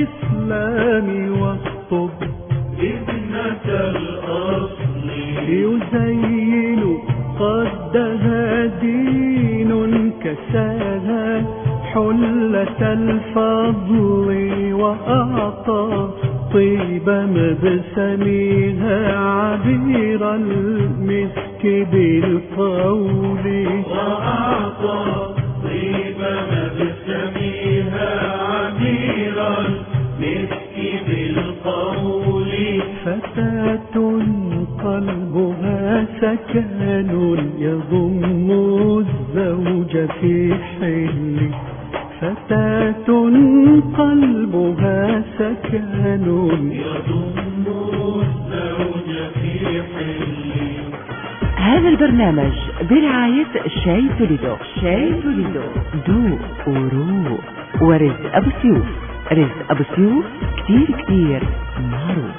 الإسلام والطب ابنة الأصل يزين قدها دين كساها حلة الفضل وأعطى طيب مبسمها عبير المسك بالقول وأعطى طيب مبسمها عبير المسك بالقول فتاة قلبها سكن يضم الزوج في حل فتاة قلبها سكن يضم الزوج في حل. هذا البرنامج برعاية شاي توليدو. شاي توليدو ذوق وروق. ورزق أبو سيوف. رزق أبو سيوف كتير معروف.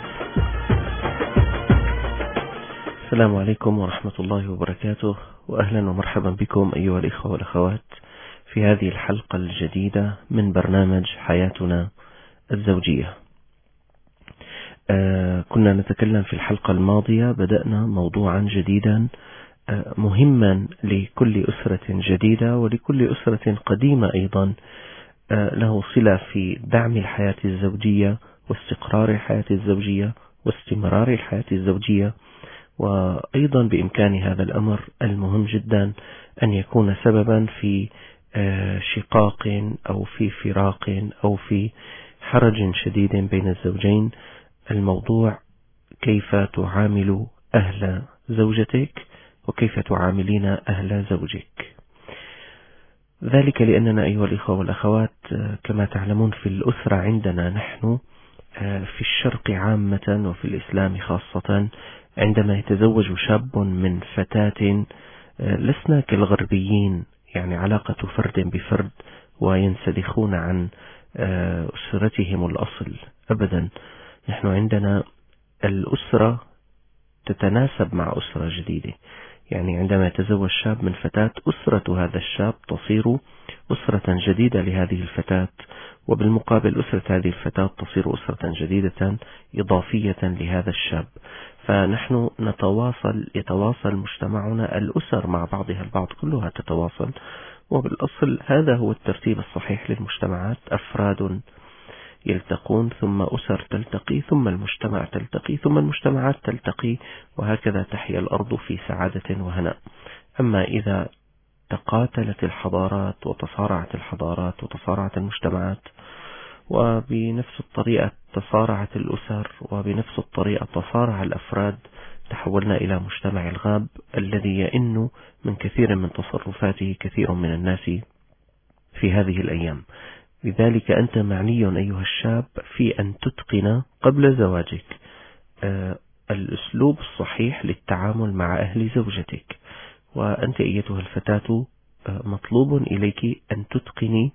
السلام عليكم ورحمة الله وبركاته، وأهلا ومرحبا بكم أيها الإخوة والأخوات في هذه الحلقة الجديدة من برنامج حياتنا الزوجية. كنا نتكلم في الحلقة الماضية، بدأنا موضوعا جديدا مهما لكل أسرة جديدة ولكل أسرة قديمة أيضا، له صلة في دعم الحياة الزوجية واستقرار الحياة الزوجية واستمرار الحياة الزوجية، وأيضا بإمكان هذا الأمر المهم جدا أن يكون سببا في شقاق أو في فراق أو في حرج شديد بين الزوجين. الموضوع كيف تعامل أهل زوجتك وكيف تعاملين أهل زوجك. ذلك لأننا أيها الإخوة والأخوات كما تعلمون في الأسرة عندنا نحن في الشرق عامة وفي الإسلام خاصة، عندما يتزوج شاب من فتاة لسنا كالغربيين، يعني علاقة فرد بفرد وينسلخون عن أسرتهم الأصل أبدا. نحن عندنا الأسرة تتناسب مع أسرة جديدة، يعني عندما يتزوج شاب من فتاة، أسرة هذا الشاب تصير أسرة جديدة لهذه الفتاة، وبالمقابل أسرة هذه الفتاة تصير أسرة جديدة إضافية لهذا الشاب. فنحن يتواصل مجتمعنا، الأسر مع بعضها البعض كلها تتواصل، وبالأصل هذا هو الترتيب الصحيح للمجتمعات، أفراد يلتقون ثم أسر تلتقي ثم المجتمع تلتقي ثم المجتمعات تلتقي، وهكذا تحيا الأرض في سعادة وهناء. أما إذا تقاتلت الحضارات وتصارعت الحضارات وتصارعت المجتمعات، وبنفس الطريقة تصارعت الأسر، وبنفس الطريقة تصارع الأفراد، تحولنا إلى مجتمع الغاب الذي يئن من كثير من تصرفاته كثير من الناس في هذه الأيام. لذلك أنت معني أيها الشاب في أن تتقن قبل زواجك الأسلوب الصحيح للتعامل مع أهل زوجتك، وأنت أيتها الفتاة مطلوب إليك أن تتقني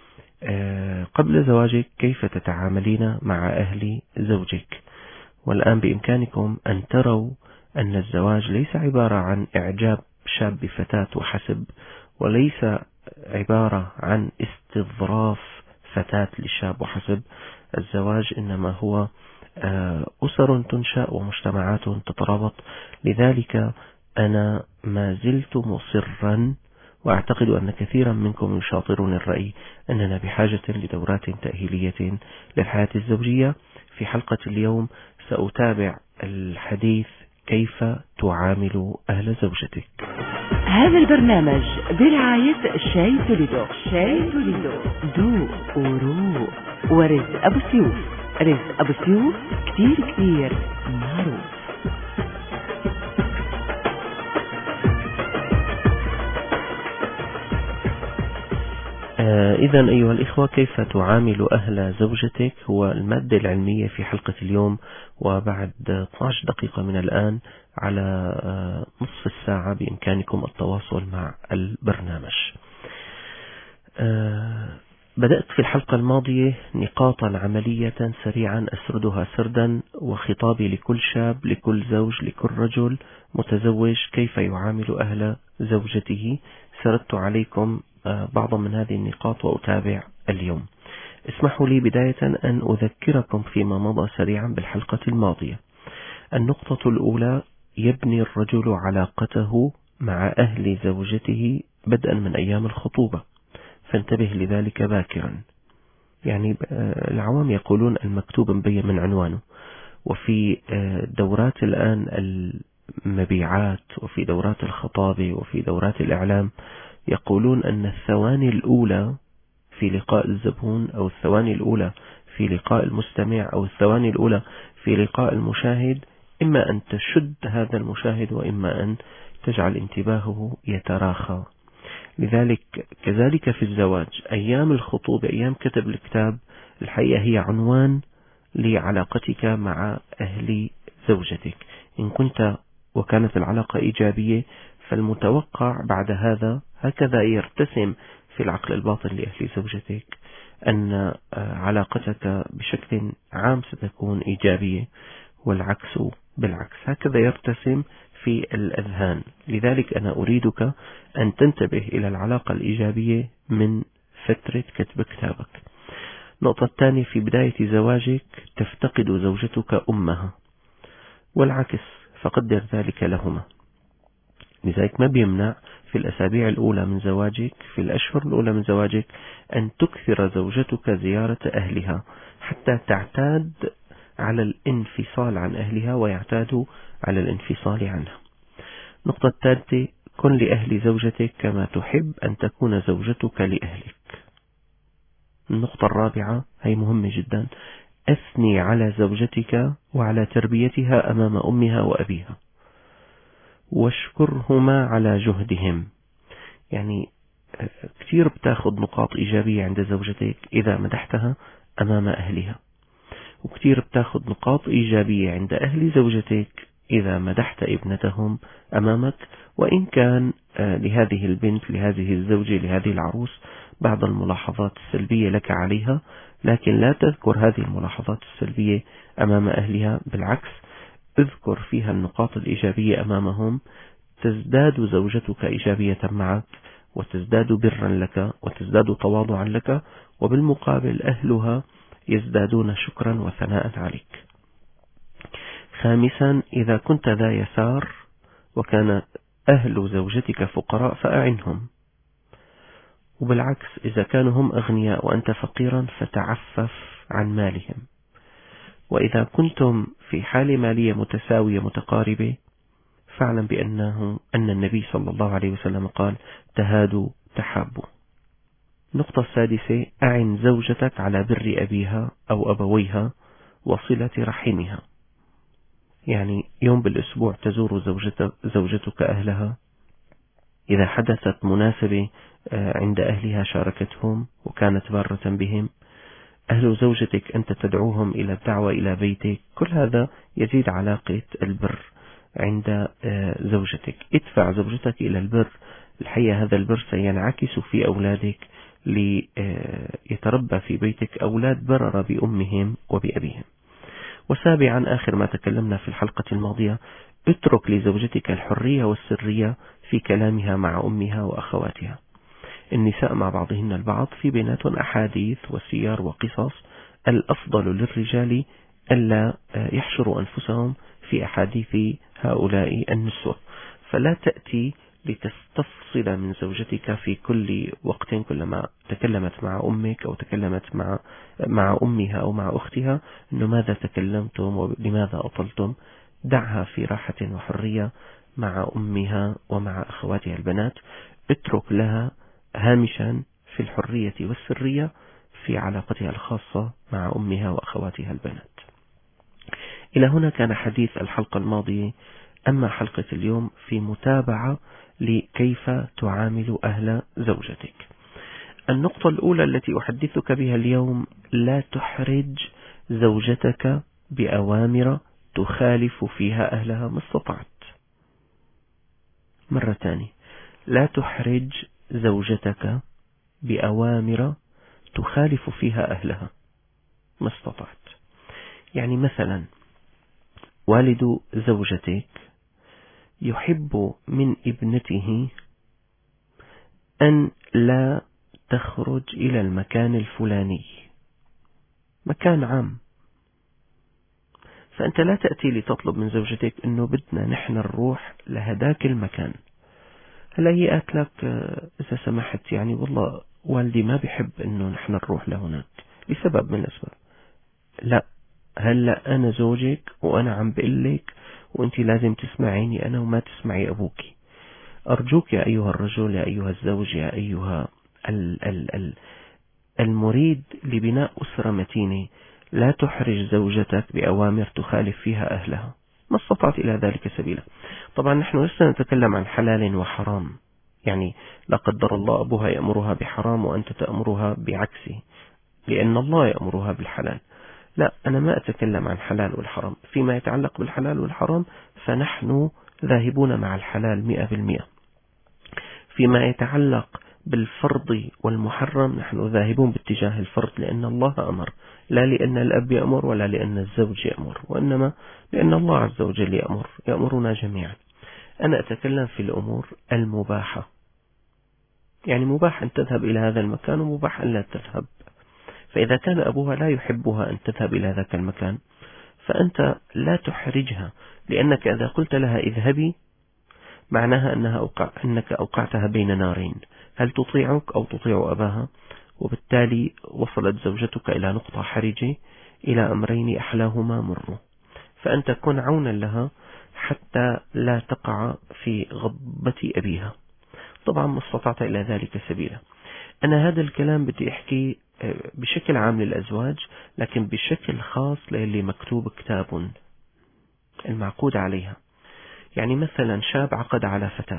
قبل زواجك كيف تتعاملين مع أهل زوجك. والآن بإمكانكم أن تروا أن الزواج ليس عبارة عن إعجاب شاب بفتاة وحسب، وليس عبارة عن استظراف فتاة لشاب وحسب. الزواج إنما هو أسر تنشأ ومجتمعات تترابط. لذلك أنا ما زلت مصرا، وأعتقد أن كثيرا منكم يشاطرون الرأي، أننا بحاجة لدورات تأهيلية للحياة الزوجية. في حلقة اليوم سأتابع الحديث كيف تعامل أهل زوجتك. هذا البرنامج برعاية شاي توليدو. شاي توليدو ذوق وروق. ورزق أبو سيوف. رزق أبو سيوف كتير معروف. إذن أيها الإخوة، كيف تعامل أهل زوجتك هو المادة العلمية في حلقة اليوم. وبعد 12 دقيقة من الآن على نصف الساعة بإمكانكم التواصل مع البرنامج. بدأت في الحلقة الماضية نقاطا عملية سريعا أسردها سردا، وخطابي لكل شاب، لكل زوج، لكل رجل متزوج كيف يعامل أهل زوجته. سردت عليكم بعضا من هذه النقاط وأتابع اليوم. اسمحوا لي بداية أن أذكركم فيما مضى سريعا بالحلقة الماضية. النقطة الأولى: يبني الرجل علاقته مع أهل زوجته بدءا من أيام الخطوبة، فانتبه لذلك باكرا. يعني العوام يقولون المكتوب مبين من عنوانه، وفي دورات الآن المبيعات وفي دورات الخطابة وفي دورات الإعلام يقولون أن الثواني الأولى في لقاء الزبون، أو الثواني الأولى في لقاء المستمع، أو الثواني الأولى في لقاء المشاهد، إما أن تشد هذا المشاهد وإما أن تجعل انتباهه يتراخى. لذلك كذلك في الزواج، أيام الخطوبة، أيام كتب الكتاب، الحقيقة هي عنوان لعلاقتك مع أهل زوجتك. إن كنت وكانت العلاقة إيجابية، فالمتوقع بعد هذا هكذا يرتسم في العقل الباطن لأهل زوجتك أن علاقتك بشكل عام ستكون إيجابية، والعكس بالعكس، هكذا يرتسم في الأذهان. لذلك أنا أريدك أن تنتبه إلى العلاقة الإيجابية من فترة كتب كتابك. النقطة الثانية: في بداية زواجك تفتقد زوجتك أمها، والعكس فقدر ذلك لهما. لذلك ما بيمنع في الأسابيع الأولى من زواجك، في الأشهر الأولى من زواجك، أن تكثر زوجتك زيارة أهلها حتى تعتاد على الانفصال عن أهلها ويعتادوا على الانفصال عنها. النقطة الثالثة: كن لأهل زوجتك كما تحب أن تكون زوجتك لأهلك. النقطة الرابعة هي مهمة جدا: أثني على زوجتك وعلى تربيتها أمام أمها وأبيها، واشكرهما على جهدهم. يعني كثير بتاخذ نقاط إيجابية عند زوجتك إذا مدحتها أمام أهلها، وكثير بتاخذ نقاط إيجابية عند أهل زوجتك إذا مدحت ابنتهم أمامك، وإن كان لهذه البنت، لهذه الزوجة، لهذه العروس بعض الملاحظات السلبية لك عليها، لكن لا تذكر هذه الملاحظات السلبية أمام أهلها، بالعكس اذكر فيها النقاط الإيجابية أمامهم. تزداد زوجتك إيجابية معك، وتزداد برا لك، وتزداد تواضعا لك، وبالمقابل أهلها يزدادون شكرا وثناء عليك. خامسا: إذا كنت ذا يسار وكان أهل زوجتك فقراء فأعنهم، وبالعكس إذا كانوا هم أغنياء وأنت فقيرا فتعفف عن مالهم. وإذا كنتم في حالة مالية متساوية متقاربة، فاعلم أن النبي صلى الله عليه وسلم قال: تهادوا تحابوا. النقطة السادسة: أعن زوجتك على بر أبيها أو أبويها وصلة رحمها. يعني يوم بالأسبوع تزور زوجتك أهلها، إذا حدثت مناسبة عند أهلها شاركتهم وكانت بارة بهم. أهل زوجتك أنت تدعوهم إلى الدعوة إلى بيتك، كل هذا يزيد علاقة البر عند زوجتك. ادفع زوجتك إلى البر، الحقيقة هذا البر سينعكس في أولادك ليتربى في بيتك أولاد برر بأمهم وبأبيهم. وسابعا، آخر ما تكلمنا في الحلقة الماضية: اترك لزوجتك الحرية والسرية في كلامها مع أمها وأخواتها. النساء مع بعضهن البعض في بيناتهم أحاديث وسير وقصص، الأفضل للرجال ألا يحشروا أنفسهم في أحاديث هؤلاء النسوة. فلا تأتي لتستفصل من زوجتك في كل وقت، كلما تكلمت مع أمك أو تكلمت مع أمها أو مع أختها، أنه ماذا تكلمتم ولماذا أطلتم. دعها في راحة وحرية مع أمها ومع أخواتها البنات. اترك لها هامشا في الحرية والسرية في علاقتها الخاصة مع أمها وأخواتها البنات. إلى هنا كان حديث الحلقة الماضية. أما حلقة اليوم في متابعة لكيف تعامل أهل زوجتك. النقطة الأولى التي أحدثك بها اليوم: لا تحرج زوجتك بأوامر تخالف فيها أهلها ما استطعت. مرة ثانية: لا تحرج زوجتك بأوامر تخالف فيها أهلها ما استطعت. يعني مثلا والد زوجتك يحب من ابنته أن لا تخرج إلى المكان الفلاني، مكان عام. فأنت لا تأتي لتطلب من زوجتك أنه بدنا نحن نروح لهداك المكان. هلا هي قالت لك إذا سمحت يعني والله والدي ما بيحب أنه نحن نروح لهناك لسبب من الأسباب. لا، هلا أنا زوجك وأنا عم بقلك وأنت لازم تسمعيني أنا وما تسمعي أبوك. أرجوك يا أيها الرجل، يا أيها الزوج، يا أيها المريد لبناء أسرة متينة، لا تحرج زوجتك بأوامر تخالف فيها أهلها ما استطعت إلى ذلك سبيلا. طبعا نحن لسنا نتكلم عن حلال وحرام، يعني لا قدر الله أبوها يأمرها بحرام وأنت تأمرها بعكسه لأن الله يأمرها بالحلال. لا، أنا ما أتكلم عن حلال والحرام. فيما يتعلق بالحلال والحرام فنحن ذاهبون مع الحلال 100%. فيما يتعلق بالفرض والمحرم نحن ذاهبون باتجاه الفرض، لأن الله أمر، لا لأن الأب يأمر ولا لأن الزوج يأمر، وإنما لأن الله عز وجل يأمرنا جميعا. أنا أتكلم في الأمور المباحة، يعني مباح أن تذهب إلى هذا المكان ومباح أن لا تذهب. فإذا كان أبوها لا يحبها أن تذهب إلى ذاك المكان فأنت لا تحرجها، لأنك إذا قلت لها اذهبي معناها أنك أوقعتها بين نارين، هل تطيعك أو تطيع أباها؟ وبالتالي وصلت زوجتك إلى نقطة حرجة، إلى أمرين أحلاهما مر. فأنت كن عونا لها حتى لا تقع في غضبة أبيها. طبعا ما استطعت إلى ذلك سبيلا. أنا هذا الكلام بدي أحكي بشكل عام للأزواج، لكن بشكل خاص للي مكتوب كتاب المعقود عليها. يعني مثلا شاب عقد على فتاة،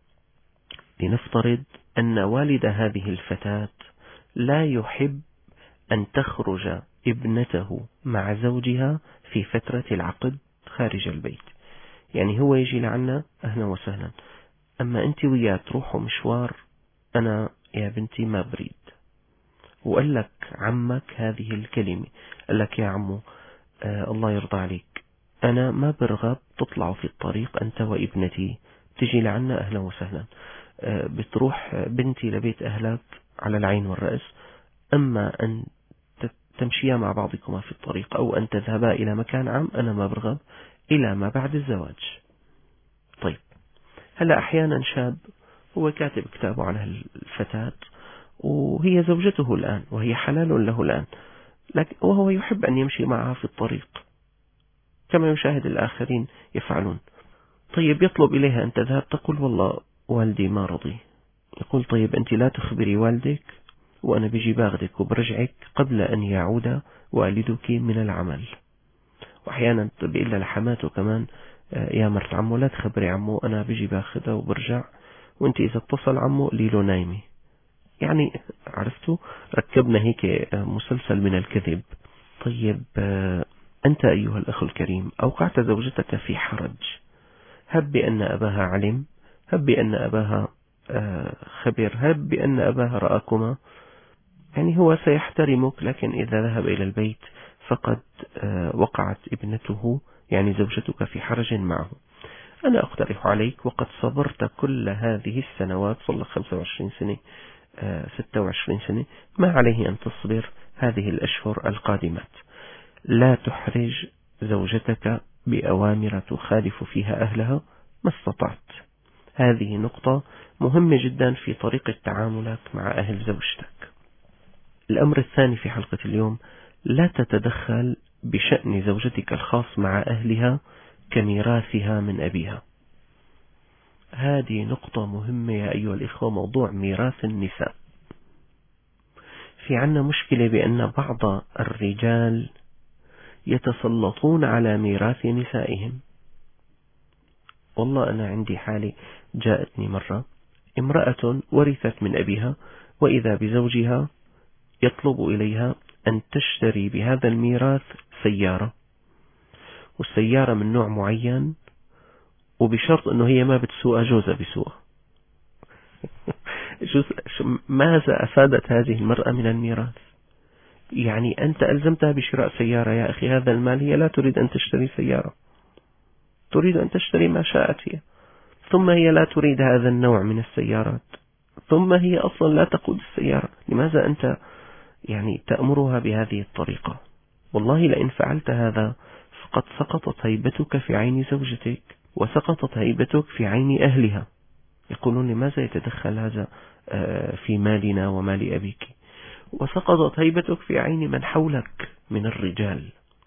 لنفترض أن والد هذه الفتاة لا يحب أن تخرج ابنته مع زوجها في فترة العقد خارج البيت. يعني هو يجي لعنا أهلا وسهلا، أما أنت وياه تروحوا مشوار أنا يا بنتي ما بريد. وقال لك عمك هذه الكلمة، قال لك يا عمو الله يرضى عليك، أنا ما برغب تطلعوا في الطريق أنت وابنتي، تجي لعنا أهلا وسهلا، بتروح بنتي لبيت أهلك على العين والرأس، أما أن تمشيا مع بعضكما في الطريق أو أن تذهبا إلى مكان عام أنا ما برغب إلى ما بعد الزواج. طيب هلا أحيانا شاب هو كاتب كتابه عن الفتاة وهي زوجته الآن وهي حلال له الآن، لكن وهو يحب أن يمشي معها في الطريق كما يشاهد الآخرين يفعلون. طيب يطلب إليها أن تذهب، تقول والله والدي ما رضي. يقول طيب أنت لا تخبري والدك وأنا بيجي باخدك وبرجعك قبل أن يعود والدك من العمل. وأحيانا بيقول لحماته كمان يا مرت عمو لا تخبري عمو أنا بيجي باخدها وبرجع، وأنت إذا اتصل عمو ليلو نايمي. يعني عرفتوا ركبنا هيك مسلسل من الكذب. طيب أنت أيها الأخ الكريم أوقعت زوجتك في حرج، هب بأن أباها علم، هب بأن أباها خبر، هب بأن أباها رأكما، يعني هو سيحترمك، لكن إذا ذهب إلى البيت فقد وقعت ابنته يعني زوجتك في حرج معه. أنا أقترح عليك وقد صبرت كل هذه السنوات، صلى 25 سنة 26 سنة، ما عليه أن تصبر هذه الأشهر القادمات. لا تحرج زوجتك بأوامر تخالف فيها أهلها ما استطعت. هذه نقطة مهمة جدا في طريقة تعاملك مع أهل زوجتك. الأمر الثاني في حلقة اليوم، لا تتدخل بشأن زوجتك الخاص مع أهلها كميراثها من أبيها. هذه نقطة مهمة يا أيها الإخوة، موضوع ميراث النساء. في عنا مشكلة بأن بعض الرجال يتسلطون على ميراث نسائهم. والله أنا عندي حالة جاءتني مرة، امرأة ورثت من أبيها وإذا بزوجها يطلب إليها أن تشتري بهذا الميراث سيارة، والسيارة من نوع معين وبشرط أنه هي ما بتسوقها، جوزها بيسوقها. ماذا أفادت هذه المرأة من الميراث؟ يعني أنت ألزمتها بشراء سيارة. يا أخي هذا المال هي لا تريد أن تشتري سيارة، تريد أن تشتري ما شاءت هي، ثم هي لا تريد هذا النوع من السيارات، ثم هي أصلا لا تقود السيارة. لماذا أنت يعني تأمرها بهذه الطريقة؟ والله لئن فعلت هذا فقد سقطت هيبتك في عين زوجتك وسقطت هيبتك في عين أهلها. يقولون لماذا يتدخل هذا في مالنا ومال أبيك؟ وسقطت هيبتك في عين من حولك من الرجال.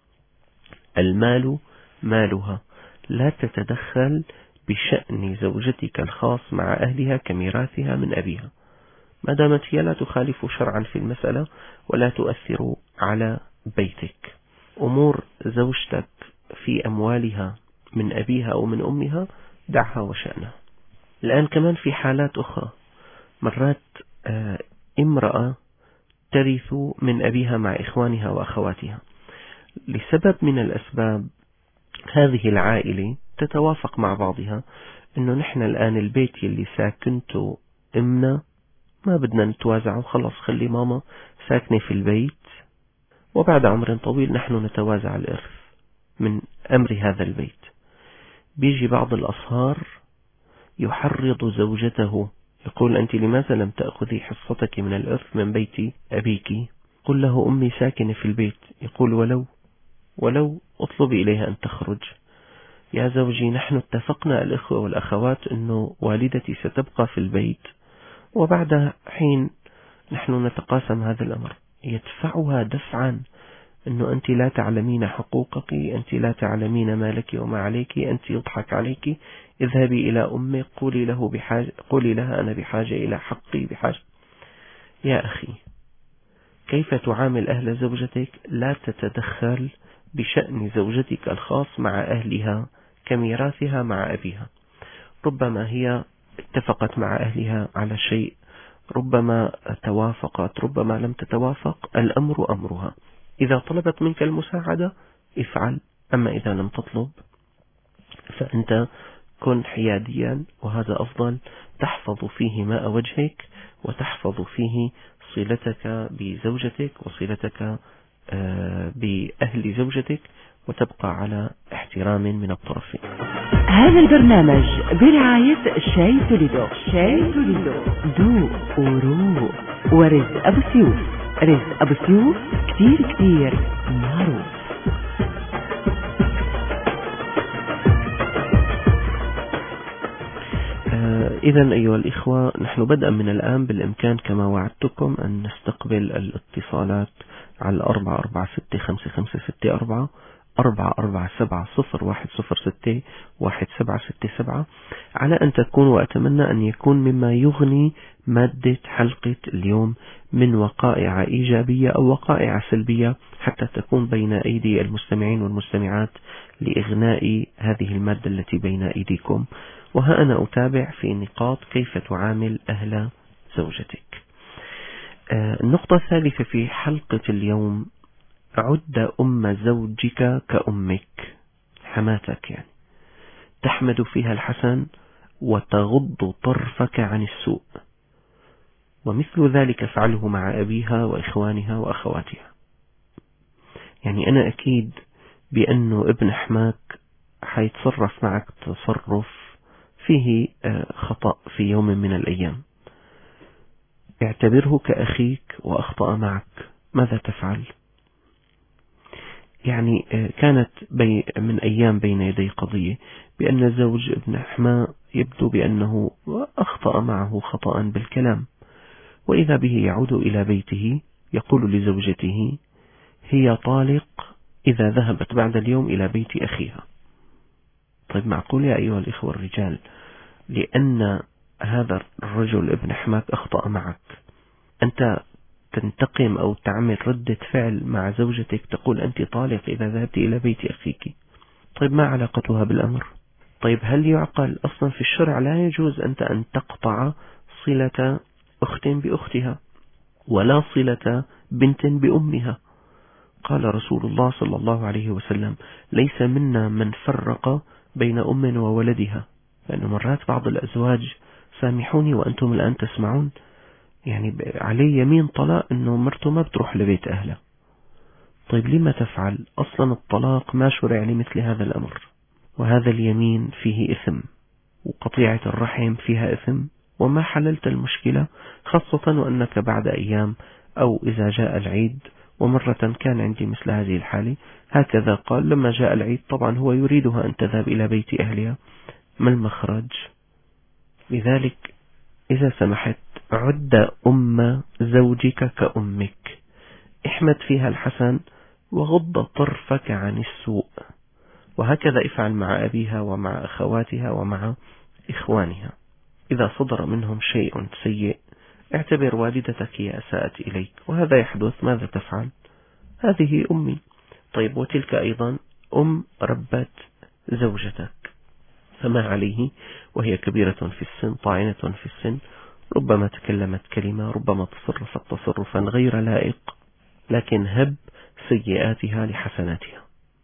المال مالها، لا تتدخل بشأن زوجتك الخاص مع أهلها كميراثها من أبيها، ما دامت هي لا تخالف شرعا في المسألة ولا تؤثر على بيتك. أمور زوجتك في أموالها من أبيها أو من أمها دعها وشأنها. الآن كمان في حالات أخرى، مرات امرأة ترث من أبيها مع إخوانها وأخواتها لسبب من الأسباب. هذه العائلة تتوافق مع بعضها إنه نحن الآن البيت اللي ساكنته إمنا ما بدنا نتوازعه، خلص خلي ماما ساكنة في البيت، وبعد عمر طويل نحن نتوازع الإرث من أمر هذا البيت. بيجي بعض الأصهار يحرض زوجته، يقول أنت لماذا لم تأخذي حصتك من الإرث من بيت أبيك؟ قل له أمي ساكنة في البيت. يقول ولو اطلبي إليها أن تخرج. يا زوجي نحن اتفقنا الإخوة والأخوات أنه والدتي ستبقى في البيت وبعد حين نحن نتقاسم هذا الأمر. يدفعها دفعا أنه أنت لا تعلمين حقوقك، أنت لا تعلمين ما لك وما عليك، أنت يضحك عليك، اذهبي إلى أمك قولي لها أنا بحاجة إلى حقي بحاجة. يا أخي كيف تعامل أهل زوجتك؟ لا تتدخل بشأن زوجتك الخاص مع أهلها كميراثها مع أبيها. ربما هي اتفقت مع أهلها على شيء، ربما توافقت، ربما لم تتوافق، الأمر أمرها. إذا طلبت منك المساعدة افعل، أما إذا لم تطلب فأنت كن حياديا، وهذا أفضل. تحفظ فيه ماء وجهك وتحفظ فيه صلتك بزوجتك وصلتك بأهل زوجتك، وتبقى على احترام من الطرفين. هذا البرنامج برعاية شاي توليدو. شاي توليدو ذوق وروق. ورزق أبو سيوف. رزق أبو سيوف كتير معروف. إذن أيها الإخوة، نحن بدءا من الآن بالإمكان كما وعدتكم أن نستقبل الاتصالات على 4465564 4470106 على أن تكون، وأتمنى أن يكون مما يغني مادة حلقة اليوم من وقائع إيجابية أو وقائع سلبية، حتى تكون بين أيدي المستمعين والمستمعات لإغناء هذه المادة التي بين أيديكم. وها أنا أتابع في نقاط كيف تعامل أهل زوجتك. النقطة الثالثة في حلقة اليوم: عد أم زوجك كأمك، حماتك يعني، تحمد فيها الحسن وتغض طرفك عن السوء، ومثل ذلك فعله مع أبيها وإخوانها وأخواتها. يعني أنا أكيد بأنه ابن حماك حيتصرف معك تصرف فيه خطأ في يوم من الأيام، اعتبره كأخيك وأخطأ معك، ماذا تفعل؟ يعني كانت من أيام بين يدي قضية بأن زوج ابن حماء يبدو بأنه أخطأ معه خطأ بالكلام، وإذا به يعود إلى بيته يقول لزوجته: هي طالق إذا ذهبت بعد اليوم إلى بيت أخيها. طيب معقول يا أيها الإخوة الرجال، لأن هذا الرجل ابن حماك أخطأ معك أنت تنتقم أو تعمل ردة فعل مع زوجتك تقول أنت طالق إذا ذهبت إلى بيت أخيك؟ طيب ما علاقتها بالأمر؟ طيب هل يعقل أصلا في الشرع لا يجوز أنت أن تقطع صلة أخت بأختها ولا صلة بنت بأمها؟ قال رسول الله صلى الله عليه وسلم: ليس منا من فرق بين أم وولدها. لأن مرات بعض الأزواج، سامحوني وأنتم الآن تسمعون، يعني عليه يمين طلاق أنه مرته ما بتروح لبيت أهله. طيب لما تفعل؟ أصلا الطلاق ما شرع لمثل هذا الأمر، وهذا اليمين فيه إثم، وقطيعة الرحم فيها إثم، وما حللت المشكلة، خاصة وأنك بعد أيام أو إذا جاء العيد ومرة كان عندي مثل هذه الحالة هكذا قال لما جاء العيد، طبعا هو يريدها أن تذهب إلى بيت أهلها، ما المخرج؟ لذلك إذا سمحت عد أم زوجك كأمك، احمد فيها الحسن وغض طرفك عن السوء، وهكذا افعل مع أبيها ومع أخواتها ومع إخوانها. إذا صدر منهم شيء سيء اعتبر والدتك هي أساءت إليك، وهذا يحدث، ماذا تفعل؟ هذه أمي. طيب وتلك أيضا ربت زوجتك، فما عليه وهي كبيرة في السن طاعنة في السن، ربما تكلمت كلمة، ربما تصرفت تصرفا غير لائق، لكن هب سيئاتها لحسناتها.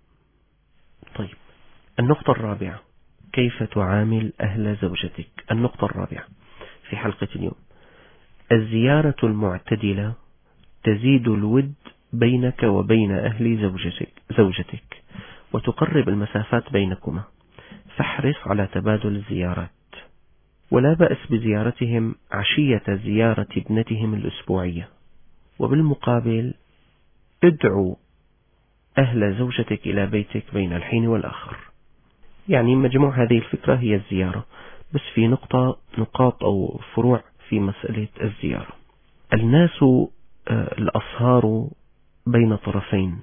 طيب النقطة الرابعة، كيف تعامل أهل زوجتك؟ النقطة الرابعة في حلقة اليوم، الزيارة المعتدلة تزيد الود بينك وبين أهل زوجتك وتقرب المسافات بينكما، فاحرص على تبادل الزيارات، ولا بأس بزيارتهم عشية زيارة ابنتهم الأسبوعية. وبالمقابل ادعو أهل زوجتك إلى بيتك بين الحين والآخر. يعني مجموع هذه الفكرة هي الزيارة، بس في نقاط أو فروع في مسألة الزيارة. الناس الأصهار بين طرفين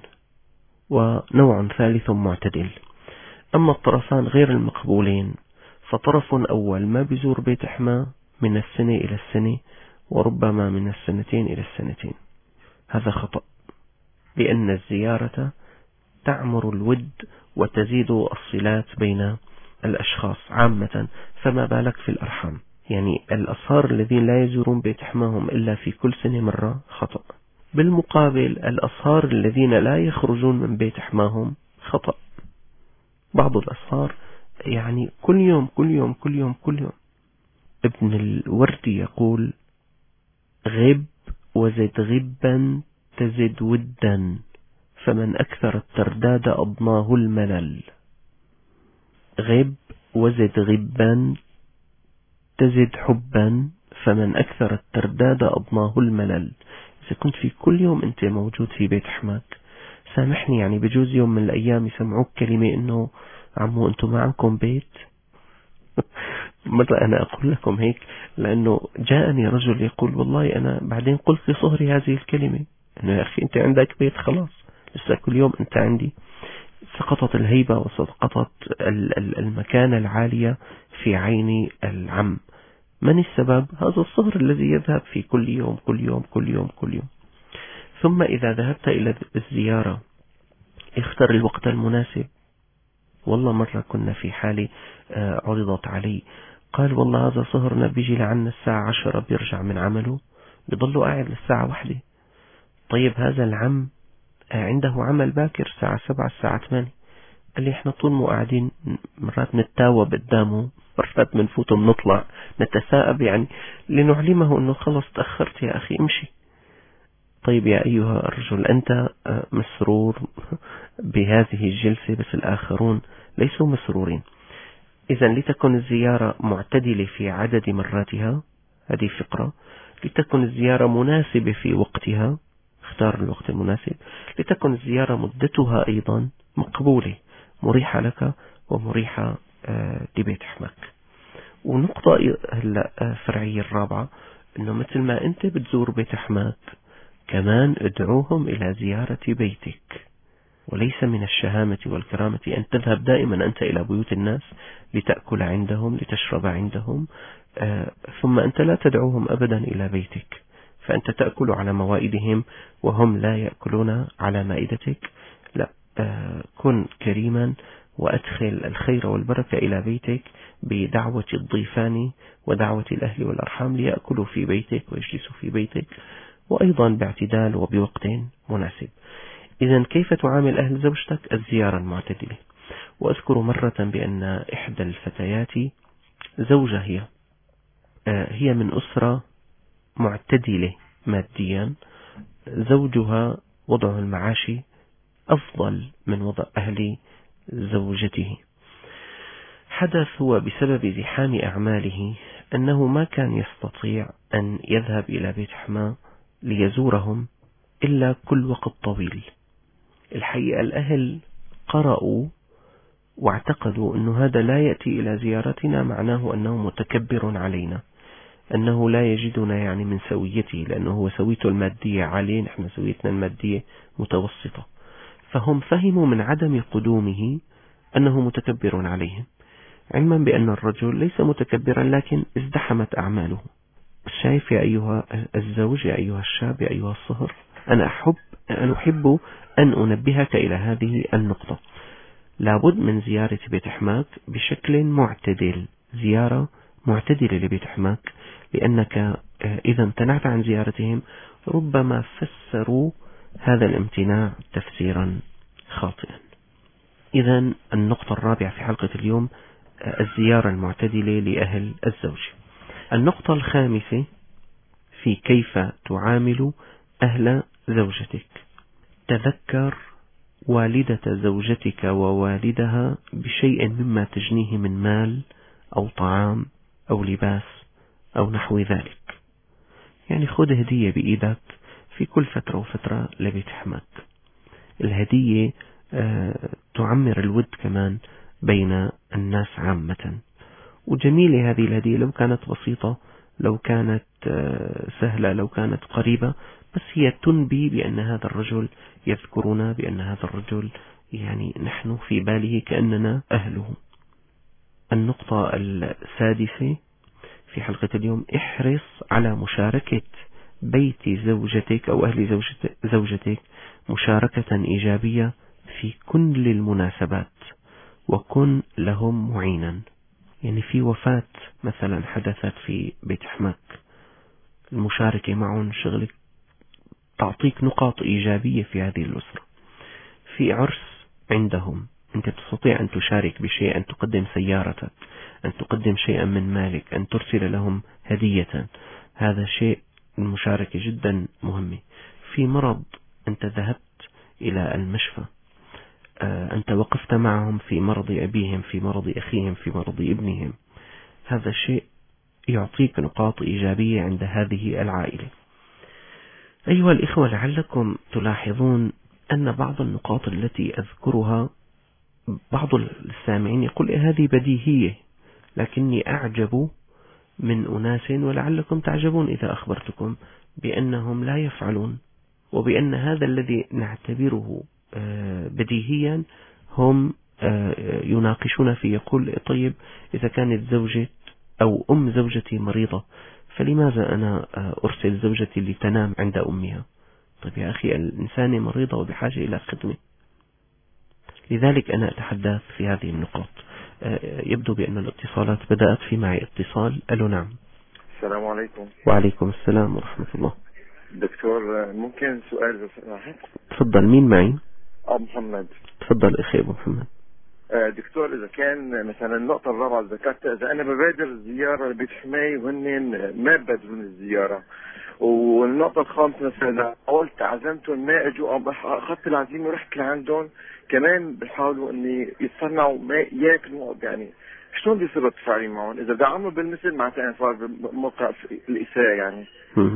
ونوع ثالث معتدل. أما الطرفان غير المقبولين فطرف أول ما بيزور بيت حماه من السنة إلى السنة، وربما من السنتين إلى السنتين، هذا خطأ، لأن الزيارة تعمر الود وتزيد الصلات بين الأشخاص عامة، فما بالك في الأرحام. يعني الأصهار الذين لا يزورون بيت حماهم إلا في كل سنة مرة خطأ. بالمقابل الأصهار الذين لا يخرجون من بيت حماهم خطأ. بعض الأصهار يعني كل يوم كل يوم كل يوم كل يوم. ابن الوردي يقول: غب وزد غبا تزد ودا، فمن أكثر الترداد أضناه الملل. غب وزد غبا تزد حبا، فمن أكثر الترداد أضناه الملل. إذا كنت في كل يوم أنت موجود في بيت حماك، سامحني يعني بجوز يوم من الأيام يسمعوك كلمة إنه عمو أنتم ما عندكم بيت. مرة أنا أقول لكم هيك لأنه جاءني رجل يقول: والله أنا بعدين قلت لصهري هذه الكلمة، إنه يا أخي أنت عندك بيت خلاص، لسه كل يوم أنت عندي. سقطت الهيبة وسقطت المكانة العالية في عين العم. من السبب؟ هذا الصهر الذي يذهب في كل يوم كل يوم كل يوم كل يوم. ثم إذا ذهبت إلى الزيارة اختر الوقت المناسب. والله مرة كنا في حالة عرضت علي، قال: والله هذا صهرنا بيجي لعنا الساعة 10 بيرجع من عمله بيضله قاعد للساعة 1. طيب هذا العم عنده عمل باكر الساعة 7 الساعة 8. قال لي: احنا طول ما قاعدين مرات نتاوب قدامه، مرات بنفوت وبنطلع نتساءب، يعني لنعلمه انه خلص تأخرت يا اخي امشي. طيب يا ايها الرجل، انت مسرور بهذه الجلسة بس الاخرون ليسوا مسرورين. اذا لتكن الزيارة معتدلة في عدد مراتها، هذه فقرة. لتكن الزيارة مناسبة في وقتها، اختار الوقت المناسب. لتكن الزيارة مدتها أيضا مقبولة، مريحة لك ومريحة لبيت حماك. ونقطة فرعية الرابعة، أنه مثل ما أنت بتزور بيت حماك كمان ادعوهم إلى زيارة بيتك. وليس من الشهامة والكرامة أن تذهب دائما أنت إلى بيوت الناس لتأكل عندهم لتشرب عندهم، ثم أنت لا تدعوهم أبدا إلى بيتك، فأنت تأكل على موائدهم وهم لا يأكلون على مائدتك. لا، كن كريما وأدخل الخير والبركة إلى بيتك بدعوة الضيفان ودعوة الأهل والأرحام ليأكلوا في بيتك ويجلسوا في بيتك، وأيضا باعتدال وبوقت مناسب. إذا كيف تعامل أهل زوجتك؟ الزيارة المعتدلة. وأذكر مرة بأن إحدى الفتيات زوجها هي من أسرة معتدلة ماديا، زوجها وضعه المعاشي أفضل من وضع أهل زوجته. حدث هو بسبب زحام أعماله أنه ما كان يستطيع أن يذهب إلى بيت حماه ليزورهم إلا كل وقت طويل. الحقيقة الأهل قرأوا واعتقدوا أن هذا لا يأتي إلى زيارتنا معناه أنه متكبر علينا، أنه لا يجدنا يعني من سويته، لأنه هو سويته المادية عالية، نحن سويتنا المادية متوسطة. فهم فهموا من عدم قدومه أنه متكبر عليهم، علما بأن الرجل ليس متكبرا لكن ازدحمت أعماله. شايف يا أيها الزوج، يا أيها الشاب، يا أيها الصهر، أنا أحب أن أنبهك إلى هذه النقطة. لابد من زيارة بيت حماك بشكل معتدل، زيارة معتدلة لبيت حماك، لأنك إذا امتنعت عن زيارتهم ربما فسروا هذا الامتناع تفسيرا خاطئا. إذا النقطة الرابعة في حلقة اليوم الزيارة المعتدلة لأهل الزوج. النقطة الخامسة في كيف تعامل أهل زوجتك. تذكر والدة زوجتك ووالدها بشيء مما تجنيه من مال أو طعام أو لباس أو نحو ذلك. يعني خذ هدية بإيدك في كل فترة وفترة لبيت حماك. الهدية تعمر الود كمان بين الناس عامة. وجميلة هذه الهدية لو كانت بسيطة، لو كانت سهلة، لو كانت قريبة، بس هي تنبي بأن هذا الرجل يذكرنا، بأن هذا الرجل يعني نحن في باله كأننا أهله. النقطة السادسة في حلقة اليوم، احرص على مشاركة بيت زوجتك أو أهل زوجتك مشاركة إيجابية في كل المناسبات، وكن لهم معينا. يعني في وفاة مثلا حدثت في بيت حماك، المشاركة معهم شغلك تعطيك نقاط إيجابية في هذه الأسرة. في عرس عندهم أنت تستطيع أن تشارك بشيء، أن تقدم سيارتك، أن تقدم شيئا من مالك، أن ترسل لهم هدية. هذا شيء المشاركة جدا مهمة. في مرض أنت ذهبت إلى المشفى، أنت وقفت معهم في مرض أبيهم، في مرض أخيهم، في مرض ابنهم. هذا شيء يعطيك نقاط إيجابية عند هذه العائلة. أيها الإخوة، لعلكم تلاحظون أن بعض النقاط التي أذكرها بعض السامعين يقول هذه بديهية، لكني أعجب من أناس ولعلكم تعجبون إذا أخبرتكم بأنهم لا يفعلون، وبأن هذا الذي نعتبره بديهيا هم يناقشون فيه. يقول طيب إذا كانت زوجة أو أم زوجتي مريضة فلماذا أنا أرسل زوجتي لتنام عند أمها؟ طيب يا أخي، الإنسان مريضة وبحاجة إلى خدمة. لذلك أنا أتحدث في هذه النقاط. يبدو بأن الاتصالات بدأت. في معي اتصال. ألو نعم. السلام عليكم. وعليكم السلام ورحمة الله. دكتور ممكن سؤال واحد؟ تفضل. مين معي؟ أبو محمد. تفضل أخي أبو محمد. دكتور، إذا كان مثلا النقطة الرابعة ذكرتها، إذا أنا ببادر زيارة لبيت حماي وهن ما ببادرون الزيارة، والنقطة الخامسة مثلا قلت عزمتهم ما اجوا او اخذت العزيمة ورحت لعندهم، كمان بيحاولوا اني يتصنعوا ما ياكلوا، يعني شلون بيصير رد فعلي معهم اذا بدي اعمل بالمثل معناتها صار بموقع الاساءة يعني؟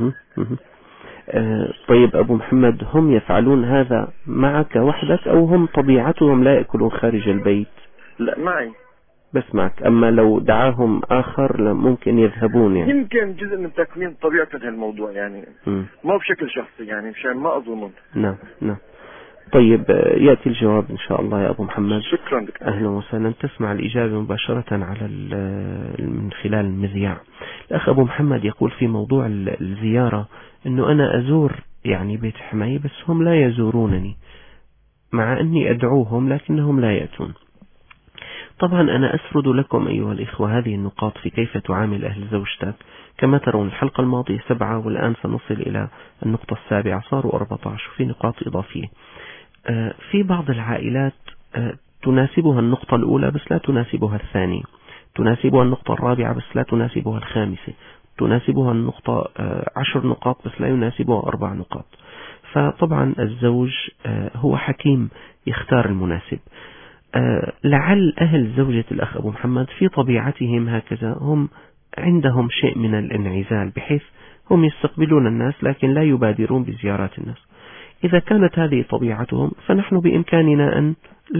طيب أبو محمد، هم يفعلون هذا معك وحدك أو هم طبيعتهم لا يأكلون خارج البيت؟ لا، معي. بس معك. أما لو دعاهم آخر ممكن يذهبون يعني؟ يمكن جزء من تكوين طبيعة هالموضوع يعني. ما بشكل شخصي يعني، مشان ما أظن. نعم نعم. طيب يأتي الجواب إن شاء الله يا أبو محمد. شكرا دكتور. أهلا وسهلا. تسمع الإجابة مباشرة على من خلال المذياع. الأخ أبو محمد يقول في موضوع الزيارة أنه أنا أزور يعني بيت حماي بس هم لا يزورونني، مع أني أدعوهم لكنهم لا يأتون. طبعا أنا أسرد لكم أيها الإخوة هذه النقاط في كيف تعامل أهل زوجتك. كما ترون الحلقة الماضية 7 والآن سنصل إلى النقطة 7، صاروا 14 في نقاط إضافية. في بعض العائلات تناسبها النقطة الأولى بس لا تناسبها الثانية، تناسبها النقطة الرابعة بس لا تناسبها الخامسة، تناسبها النقطة 10 نقاط بس لا يناسبها 4 نقاط. فطبعا الزوج هو حكيم يختار المناسب. لعل أهل زوجة الأخ أبو محمد في طبيعتهم هكذا، هم عندهم شيء من الانعزال بحيث هم يستقبلون الناس لكن لا يبادرون بزيارات الناس. إذا كانت هذه طبيعتهم فنحن بإمكاننا أن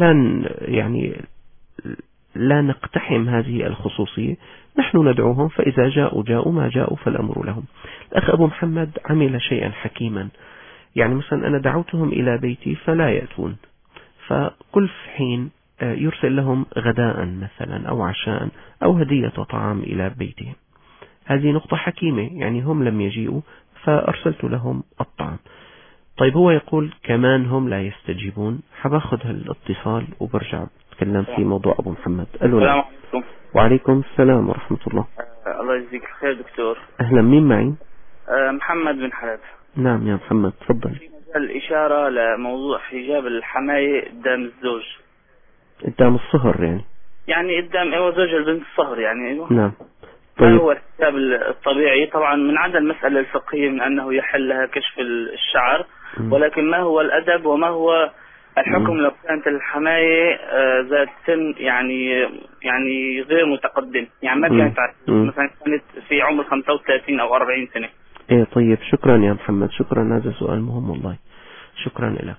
لا نقتحم هذه الخصوصية، نحن ندعوهم، فإذا جاءوا ما جاءوا فالأمر لهم. الأخ أبو محمد عمل شيئا حكيما، يعني مثلا أنا دعوتهم إلى بيتي فلا يأتون، فكل حين يرسل لهم غداء مثلا أو عشاء أو هدية طعام إلى بيتهم. هذه نقطة حكيمة، يعني هم لم يجيئوا فأرسلت لهم الطعام. طيب هو يقول كمان هم لا يستجيبون. حباخذ هالاتصال وبرجع أتكلم في موضوع أبو محمد. السلام عليكم. وعليكم السلام ورحمة الله. الله يجزيك خير دكتور. أهلا، مين معي؟ محمد بن حلب. نعم يا محمد، تفضل. في مجال الإشارة لموضوع حجاب الحماية قدام الزوج، قدام الصهر يعني قدام زوج البنت الصهر يعني. نعم. طيب. ما هو الحجاب الطبيعي؟ طبعا من عدا المسألة الفقهية من أنه يحل لها كشف الشعر، ولكن ما هو الأدب وما هو الحكم لو كانت الحماية ذات سن يعني غير متقدم، يعني ما كانت مثلا كانت في عمر 35 أو 40 سنة. إيه طيب، شكرا يا محمد، شكرا، هذا سؤال مهم والله، شكرا لك.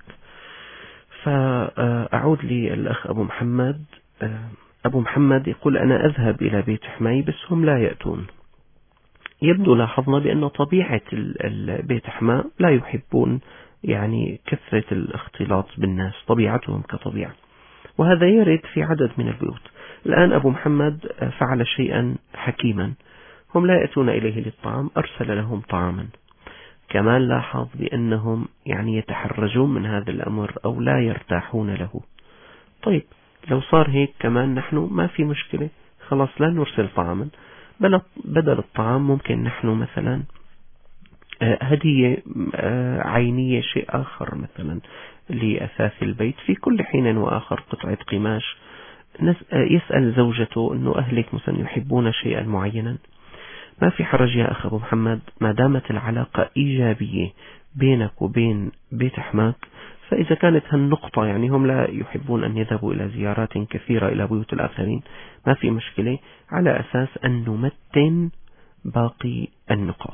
فأعود لي الأخ أبو محمد. أبو محمد يقول أنا أذهب إلى بيت حماي بس هم لا يأتون. يبدو لاحظنا بأن طبيعة البيت حماء لا يحبون يعني كثرة الاختلاط بالناس، طبيعتهم كطبيعة، وهذا يرد في عدد من البيوت. الآن أبو محمد فعل شيئا حكيما، هم لا يأتون إليه للطعام، أرسل لهم طعاما. كمان لاحظ بأنهم يعني يتحرجون من هذا الأمر أو لا يرتاحون له. طيب لو صار هيك كمان نحن ما في مشكلة، خلاص لا نرسل طعاما، بدل الطعام ممكن نحن مثلا هدية عينية، شيء آخر مثلا لأثاث البيت في كل حين وآخر، قطعة قماش. يسأل زوجته أنه أهلك مثلا يحبون شيئا معينا، ما في حرج يا أخ أبو محمد، ما دامت العلاقة إيجابية بينك وبين بيت حماك. فإذا كانت هالنقطة يعني هم لا يحبون أن يذهبوا إلى زيارات كثيرة إلى بيوت الآخرين، ما في مشكلة، على أساس أن نمتن باقي النقاط.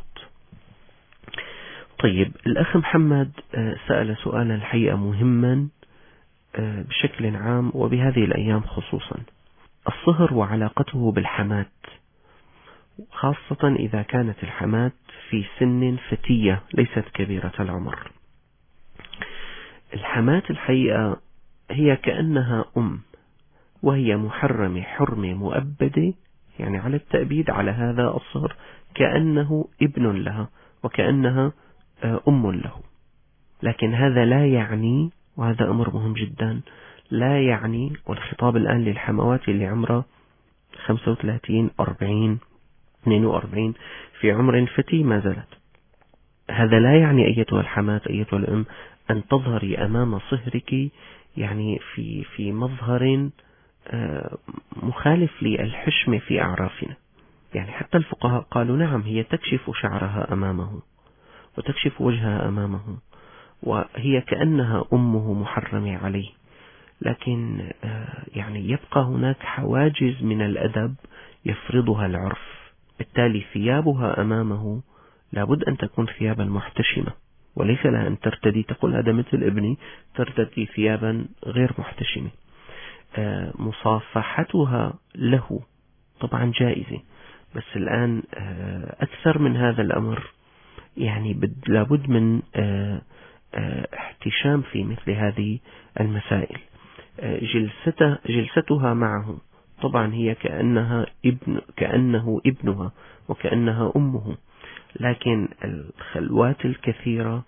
طيب الأخ محمد سأل سؤالا الحقيقة مهما بشكل عام وبهذه الأيام خصوصا، الصهر وعلاقته بالحمات، خاصة إذا كانت الحمات في سن فتية ليست كبيرة العمر. الحمات الحقيقة هي كأنها وهي محرمة حرمة مؤبدة، يعني على التأبيد على هذا الصهر، كأنه ابن لها وكأنها له. لكن هذا لا يعني، وهذا أمر مهم جدا، لا يعني، والخطاب الآن للحموات اللي عمرها 35 40 42 في عمر فتي ما زالت، هذا لا يعني أيتها الحمات أيتها الأم أن تظهري أمام صهرك يعني في مظهر مخالف للحشمة في أعرافنا. يعني حتى الفقهاء قالوا نعم، هي تكشف شعرها أمامه وتكشف وجهها أمامه، وهي كأنها أمه محرمة عليه، لكن يعني يبقى هناك حواجز من الأدب يفرضها العرف. بالتالي ثيابها أمامه لابد أن تكون ثيابا محتشمة، وليس لها أن ترتدي، تقول هذا مثل ابني، ترتدي ثيابا غير محتشمة. مصافحتها له طبعا جائزة، بس الآن أكثر من هذا الأمر، يعني لابد من احتشام في مثل هذه المسائل. جلستها معه طبعا هي كأنه ابنها وكأنها أمه، لكن الخلوات الكثيرة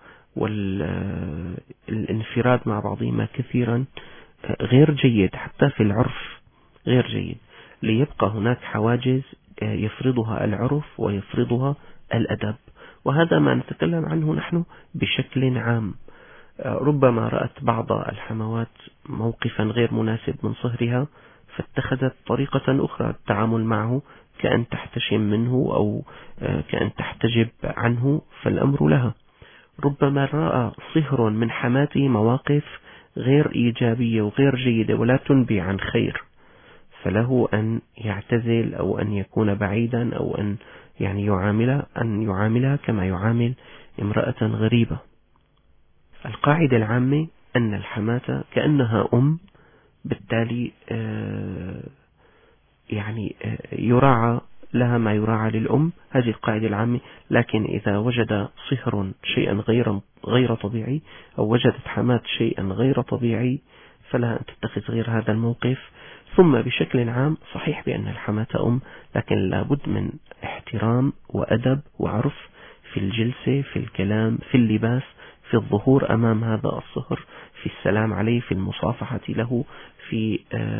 والانفراد مع بعضهما كثيرا غير جيد، حتى في العرف غير جيد، ليبقى هناك حواجز يفرضها العرف ويفرضها الأدب، وهذا ما نتكلم عنه نحن بشكل عام. ربما رأت بعض الحموات موقفا غير مناسب من صهرها فاتخذت طريقة أخرى التعامل معه، كأن تحتشم منه أو كأن تحتجب عنه، فالأمر لها. ربما رأى صهر من حماته مواقف غير إيجابية وغير جيدة ولا تنبي عن خير، فله أن يعتزل أو أن يكون بعيدا أو أن يعني يعاملها كما يعامل امرأة غريبة. القاعدة العامة أن الحماة كأنها أم، بالتالي يعني يراعى لها ما يراعى للأم، هذه القاعدة العامة. لكن إذا وجد صهر شيئا غير طبيعي أو وجدت حماة شيئا غير طبيعي فلها أن تتخذ غير هذا الموقف. ثم بشكل عام صحيح بأن الحماة أم، لكن لابد من احترام وأدب وعرف في الجلسة، في الكلام، في اللباس، في الظهور أمام هذا الصهر، في السلام عليه، في المصافحة له، في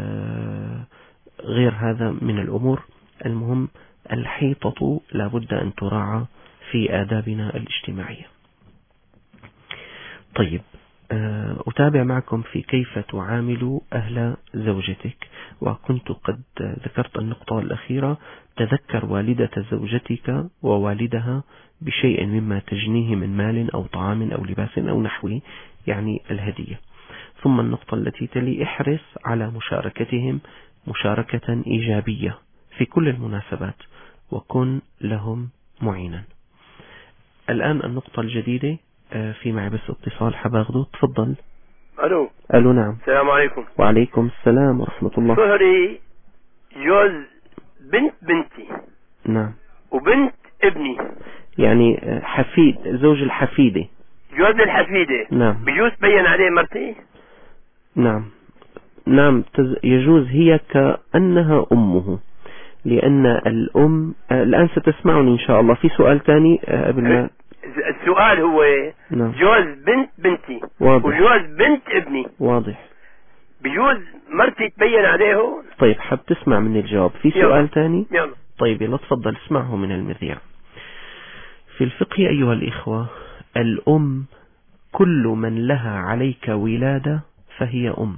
غير هذا من الأمور. المهم الحيطة لابد أن تراعى في آدابنا الاجتماعية. طيب، أتابع معكم في كيف تعامل أهل زوجتك. وكنت قد ذكرت النقطة الأخيرة: تذكر والدة زوجتك ووالدها بشيء مما تجنيه من مال أو طعام أو لباس أو نحوه، يعني الهدية. ثم النقطة التي تلي: احرص على مشاركتهم مشاركة إيجابية في كل المناسبات، وكن لهم معينا. الآن النقطة الجديدة، في معي بس اتصال حباخده. تفضل. ألو. نعم. السلام عليكم. وعليكم السلام ورحمة الله. صهري جوز بنت بنتي. نعم. وبنت ابني، يعني حفيد، زوج الحفيدة. جوز الحفيدة. نعم. بجوز بين عليه مرتي؟ نعم. نعم، يجوز، هي كأنها أمه، لأن الأم الآن ستسمعني إن شاء الله. في سؤال ثاني قبل ما السؤال هو نعم. جوز بنت بنتي واضح. وجوز بنت ابني، واضح. بجوز مرتي تبين عليه؟ طيب، حاب تسمع من الجواب؟ في سؤال ثاني؟ يلا. طيب يلا تفضل اسمعه من المذيع. في الفقه أيها الإخوة، الأم كل من لها عليك ولادة فهي أم.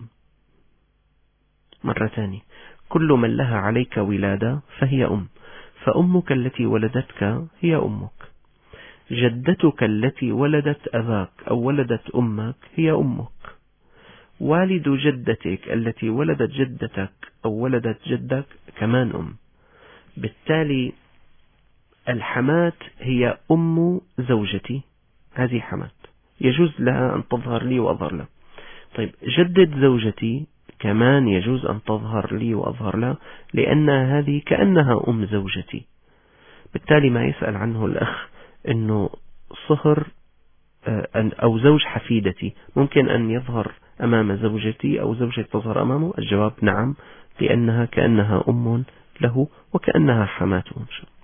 مرة ثانية: كل من لها عليك ولادة فهي أم. فأمك التي ولدتك هي أمك، جدتك التي ولدت أباك أو ولدت أمك هي أمك، والد جدتك التي ولدت جدتك أو ولدت جدك كمان أم. بالتالي الحماة هي أم زوجتي، هذه حماة يجوز لها أن تظهر لي وأظهر لها. طيب، جدة زوجتي كمان يجوز أن تظهر لي وأظهر لها، لأن هذه كأنها أم زوجتي. بالتالي ما يسأل عنه الأخ أنه صهر أو زوج حفيدتي ممكن أن يظهر أمام زوجتي أو زوجتي تظهر أمامه، الجواب نعم، لأنها كأنها أم له وكأنها حماته.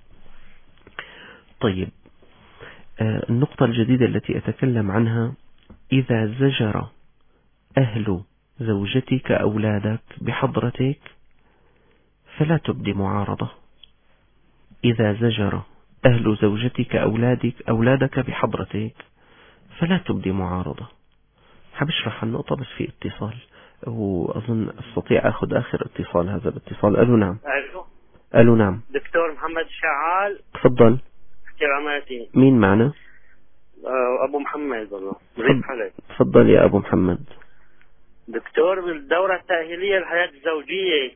طيب، النقطة الجديدة التي أتكلم عنها: إذا زجر أهل زوجتك أولادك بحضرتك فلا تبدي معارضة. إذا زجر أهل زوجتك أولادك بحضرتك فلا تبدي معارضة. حاب أشرح النقطة بس في اتصال، وأظن أستطيع أخذ آخر اتصال. هذا الاتصال. ألو. نعم. ألو. نعم. دكتور محمد شعال. تفضل. كيف عملتي؟ مين معنا؟ أبو محمد. والله مريض حالي. تفضل يا أبو محمد. دكتور، بالدورة التأهيلية للحياة الزوجية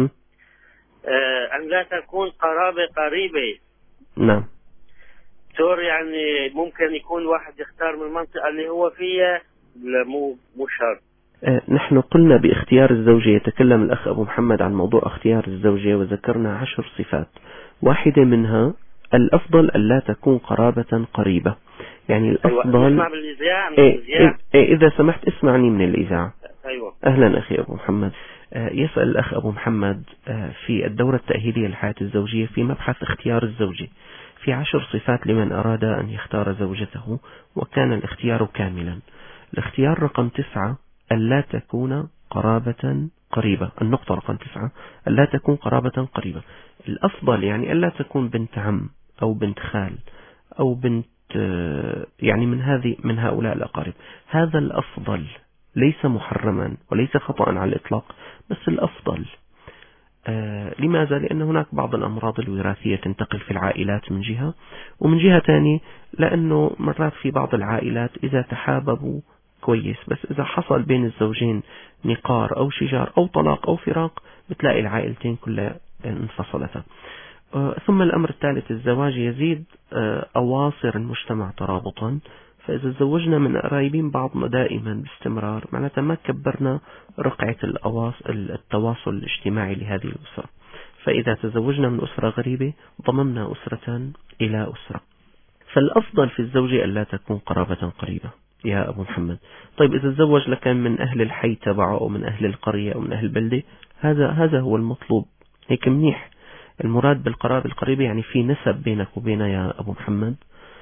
أن لا تكون قرابة قريبة. نعم. دكتور، يعني ممكن يكون واحد يختار من المنطقة اللي هو فيها؟ لا، مو شرط. نحن قلنا باختيار الزوجة. يتكلم الأخ أبو محمد عن موضوع اختيار الزوجة، وذكرنا 10 صفات. واحدة منها الأفضل ألا تكون قرابة قريبة. يعني الأفضل. اسمع بالإذاعة. من الإذاعة. إذا سمحت اسمعني من الإذاعة. أيوة. أهلا أخي أبو محمد. يسأل الأخ أبو محمد: في الدورة التأهيلية للحياة الزوجية في مبحث اختيار الزوجة في 10 صفات لمن أراد أن يختار زوجته، وكان الاختيار كاملا. الاختيار رقم 9: ألا تكون قرابة قريبة. النقطة رقم 9: ألا تكون قرابة قريبة. الأفضل يعني ألا تكون بنت عم أو بنت خال أو بنت يعني من هؤلاء الأقارب. هذا الأفضل، ليس محرما وليس خطأ على الإطلاق، بس الأفضل. لماذا؟ لأن هناك بعض الأمراض الوراثية تنتقل في العائلات من جهة، ومن جهة ثانية لأنه مرات في بعض العائلات إذا تحاببوا كويس، بس إذا حصل بين الزوجين نقار أو شجار أو طلاق أو فراق بتلاقي العائلتين كلها انفصلتا. ثم الأمر الثالث: الزواج يزيد أواصر المجتمع ترابطا، فإذا تزوجنا من قرايبين بعضنا دائما باستمرار معناتها ما كبرنا رقعة التواصل الاجتماعي لهذه الأسرة. فإذا تزوجنا من أسرة غريبة ضممنا أسرة إلى أسرة. فالأفضل في الزوجة ألا تكون قرابة قريبة يا أبو محمد. طيب إذا تزوج لكان من أهل الحي تبعه أو من أهل القرية أو من أهل البلدة، هذا هو المطلوب، هيك منيح. المراد بالقرابة القريبة يعني في نسب بينك وبينه يا أبو محمد.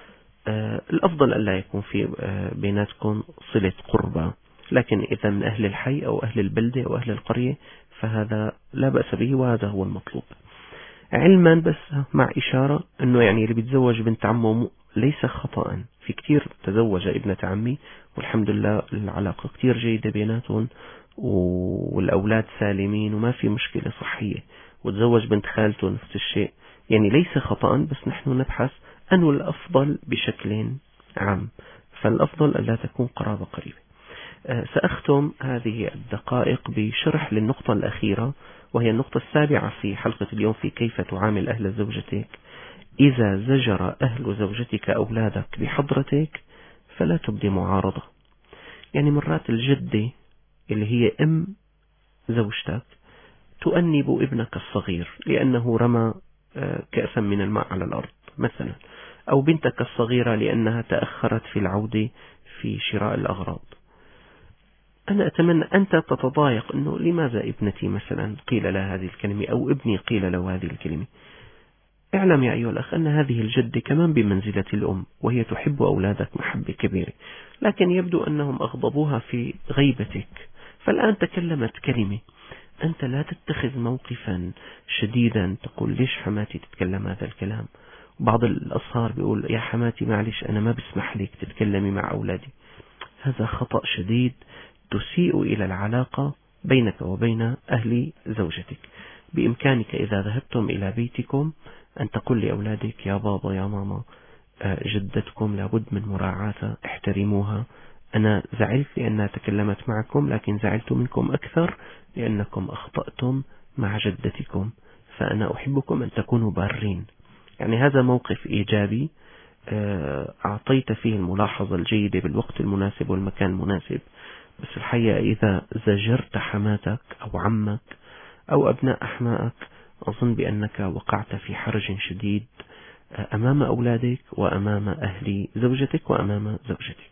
الأفضل ألا يكون في بيناتكم صلة قربة، لكن إذا من أهل الحي أو أهل البلدة أو أهل القرية فهذا لا بأس به وهذا هو المطلوب. علما بس مع إشارة أنه يعني اللي بيتزوج بنت عمه ليس خطأ. في كتير تزوج ابنة عمي والحمد لله العلاقة كتير جيدة بيناتهم والأولاد سالمين وما في مشكلة صحية، وتزوج بنت خالته نفس الشيء، يعني ليس خطأ، بس نحن نبحث أنه الأفضل بشكل عام. فالأفضل ألا تكون قرابة قريبة. سأختم هذه الدقائق بشرح للنقطة الأخيرة وهي النقطة السابعة في حلقة اليوم في كيف تعامل أهل زوجتك. إذا زجر أهل زوجتك أولادك بحضرتك فلا تبدي معارضة. يعني مرات الجدة اللي هي أم زوجتك تؤنب ابنك الصغير لأنه رمى كأسا من الماء على الأرض مثلا، أو بنتك الصغيرة لأنها تأخرت في العودة في شراء الأغراض. أنا أتمنى أنت تتضايق أنه لماذا ابنتي مثلا قيل لها هذه الكلمة أو ابني قيل له هذه الكلمة. اعلم يا أيها الأخ أن هذه الجدة كمان بمنزلة الأم، وهي تحب أولادك محبة كبيرة، لكن يبدو أنهم أغضبوها في غيبتك، فالآن تكلمت كلمة، أنت لا تتخذ موقفا شديدا تقول ليش حماتي تتكلم هذا الكلام. بعض الأصهار بيقول يا حماتي معلش أنا ما بسمح لك تتكلمي مع أولادي. هذا خطأ شديد تسيء إلى العلاقة بينك وبين أهل زوجتك. بإمكانك إذا ذهبتم إلى بيتكم أن تقول لأولادك يا بابا يا ماما جدتكم لابد من مراعاتها، احترموها. أنا زعلت لأنها تكلمت معكم، لكن زعلت منكم أكثر لأنكم أخطأتم مع جدتكم، فأنا أحبكم أن تكونوا بارين. يعني هذا موقف إيجابي أعطيت فيه الملاحظة الجيدة بالوقت المناسب والمكان المناسب. بس الحقيقة إذا زجرت حماتك أو عمك أو أبناء أحمائك أظن بأنك وقعت في حرج شديد أمام أولادك وأمام أهل زوجتك وأمام زوجتك.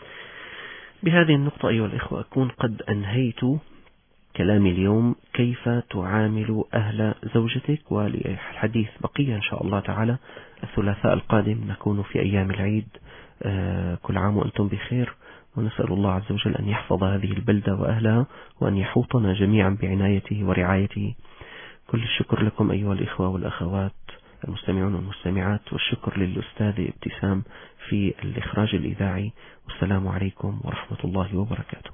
بهذه النقطة أيها الإخوة أكون قد أنهيت كلامي اليوم كيف تعامل أهل زوجتك، وللحديث بقية إن شاء الله تعالى الثلاثاء القادم نكون في أيام العيد. كل عام وأنتم بخير، ونسأل الله عز وجل أن يحفظ هذه البلدة وأهلها وأن يحوطنا جميعا بعنايته ورعايته. كل الشكر لكم أيها الإخوة والأخوات المستمعون والمستمعات، والشكر للأستاذ ابتسام في الإخراج الإذاعي، والسلام عليكم ورحمة الله وبركاته.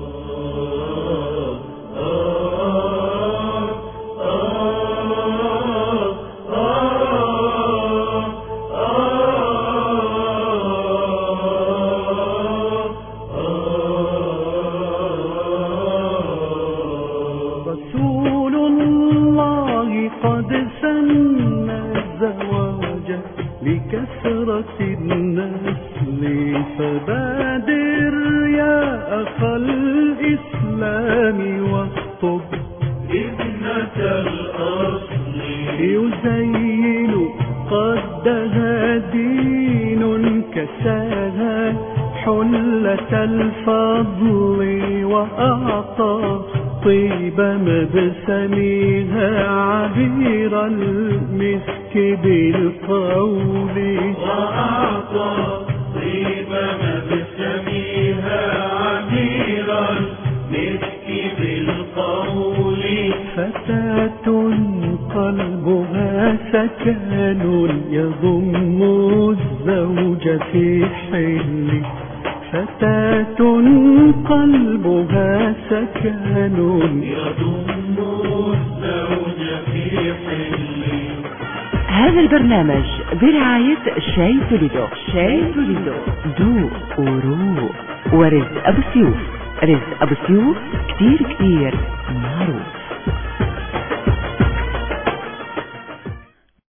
رسول الله قد سن الزواج لكثرة النسل، فبادر يا أخا الإسلام واخطب ابنة الأصل، يزين قدها دين كساها حلة الفضل، وأعطى طيب مبسمها عبير المسك بالقول، وأعطى طيب مبسمها عبير المسك بالقول. فتاة قلبها سكن يضم الزوج في حل، فتاة قلبها سكن يضم الزوج في حل. هذا البرنامج برعاية شاي توليدو. شاي توليدو ذوق وروق. ورزق أبو سيوف. رزق أبو سيوف كتير معروف.